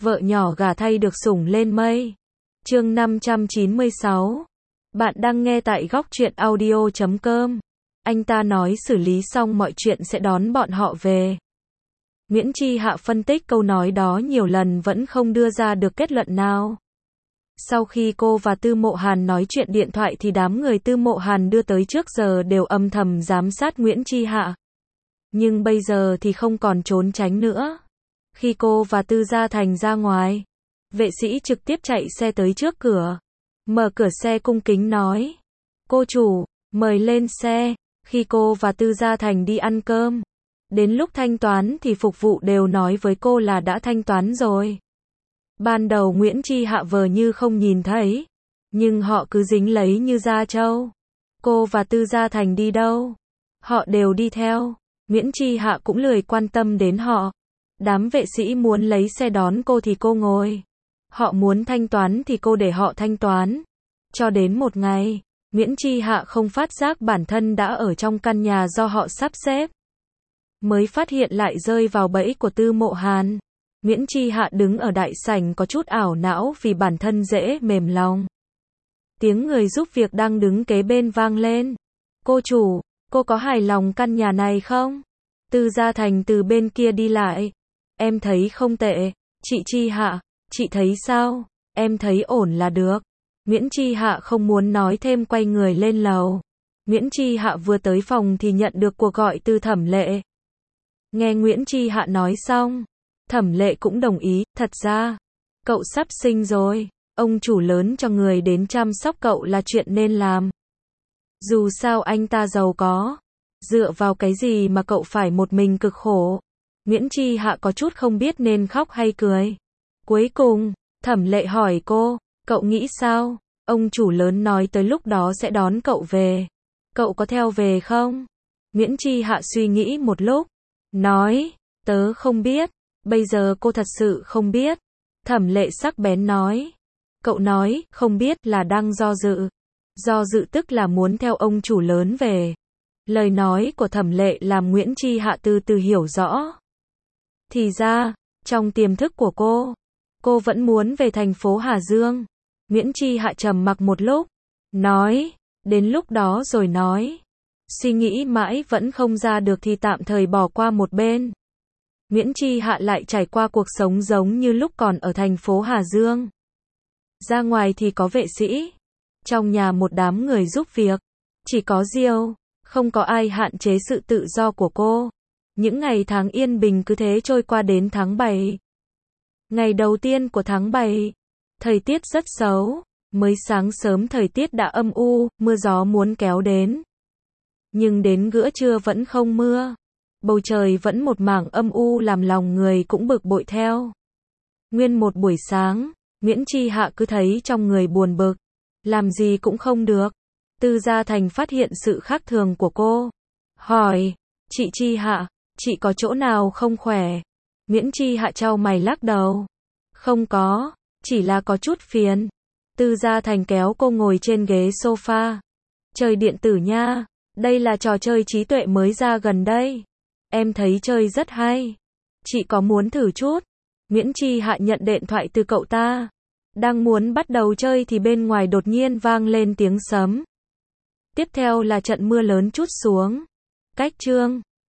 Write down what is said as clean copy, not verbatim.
Vợ nhỏ gả thay được sủng lên mây. Chương 596. Bạn đang nghe tại góc truyện audio.com. Anh ta nói xử lý xong mọi chuyện sẽ đón bọn họ về. Nguyễn Chi Hạ phân tích câu nói đó nhiều lần vẫn không đưa ra được kết luận nào. Sau khi cô và Tư Mộ Hàn nói chuyện điện thoại thì đám người Tư Mộ Hàn đưa tới trước giờ đều âm thầm giám sát Nguyễn Chi Hạ. Nhưng bây giờ thì không còn trốn tránh nữa. Khi cô và Tư Gia Thành ra ngoài, vệ sĩ trực tiếp chạy xe tới trước cửa. Mở cửa xe cung kính nói: "Cô chủ, mời lên xe." Khi cô và Tư Gia Thành đi ăn cơm, đến lúc thanh toán thì phục vụ đều nói với cô là đã thanh toán rồi. Ban đầu Nguyễn Chi Hạ vờ như không nhìn thấy, nhưng họ cứ dính lấy như da trâu. Cô và Tư Gia Thành đi đâu, họ đều đi theo. Nguyễn Chi Hạ cũng lười quan tâm đến họ. Đám vệ sĩ muốn lấy xe đón cô thì cô ngồi. Họ muốn thanh toán thì cô để họ thanh toán. Cho đến một ngày, Nguyễn Chi Hạ không phát giác bản thân đã ở trong căn nhà do họ sắp xếp. Mới phát hiện lại rơi vào bẫy của Tư Mộ Hàn. Nguyễn Chi Hạ đứng ở đại sảnh có chút ảo não vì bản thân dễ mềm lòng. Tiếng người giúp việc đang đứng kế bên vang lên: "Cô chủ, cô có hài lòng căn nhà này không?" Tư Gia Thành từ bên kia đi lại: "Em thấy không tệ." "Chị Chi Hạ, chị thấy sao?" "Em thấy ổn là được." Nguyễn Chi Hạ không muốn nói thêm quay người lên lầu. Nguyễn Chi Hạ vừa tới phòng thì nhận được cuộc gọi từ Thẩm Lệ. Nghe Nguyễn Chi Hạ nói xong, Thẩm Lệ cũng đồng ý: "Thật ra, cậu sắp sinh rồi, ông chủ lớn cho người đến chăm sóc cậu là chuyện nên làm. Dù sao anh ta giàu có, dựa vào cái gì mà cậu phải một mình cực khổ." Nguyễn Chi Hạ có chút không biết nên khóc hay cười. Cuối cùng, Thẩm Lệ hỏi cô: "Cậu nghĩ sao? Ông chủ lớn nói tới lúc đó sẽ đón cậu về. Cậu có theo về không?" Nguyễn Chi Hạ suy nghĩ một lúc, nói: "Tớ không biết." "Bây giờ cô thật sự không biết?" Thẩm Lệ sắc bén nói. "Cậu nói, không biết là đang do dự. Do dự tức là muốn theo ông chủ lớn về." Lời nói của Thẩm Lệ làm Nguyễn Chi Hạ từ từ hiểu rõ. Thì ra, trong tiềm thức của cô vẫn muốn về thành phố Hà Dương. Nguyễn Chi Hạ trầm mặc một lúc, nói: "Đến lúc đó rồi nói. Suy nghĩ mãi vẫn không ra được thì tạm thời bỏ qua một bên." Nguyễn Chi Hạ lại trải qua cuộc sống giống như lúc còn ở thành phố Hà Dương. Ra ngoài thì có vệ sĩ, trong nhà một đám người giúp việc, chỉ có Diêu, không có ai hạn chế sự tự do của cô. Những ngày tháng yên bình cứ thế trôi qua đến tháng 7. Ngày đầu tiên của tháng 7, thời tiết rất xấu, mới sáng sớm thời tiết đã âm u, mưa gió muốn kéo đến. Nhưng đến giữa trưa vẫn không mưa, bầu trời vẫn một mảng âm u làm lòng người cũng bực bội theo. Nguyên một buổi sáng, Nguyễn Chi Hạ cứ thấy trong người buồn bực, làm gì cũng không được. Tư Gia Thành phát hiện sự khác thường của cô, hỏi: "Chị Chi Hạ, chị có chỗ nào không khỏe?" Nguyễn Chi Hạ chau mày lắc đầu: "Không có, chỉ là có chút phiền." Tư Gia Thành kéo cô ngồi trên ghế sofa. "Chơi điện tử nha, đây là trò chơi trí tuệ mới ra gần đây. Em thấy chơi rất hay. Chị có muốn thử chút?" Nguyễn Chi Hạ nhận điện thoại từ cậu ta. Đang muốn bắt đầu chơi thì bên ngoài đột nhiên vang lên tiếng sấm. Tiếp theo là trận mưa lớn trút xuống. Cách chương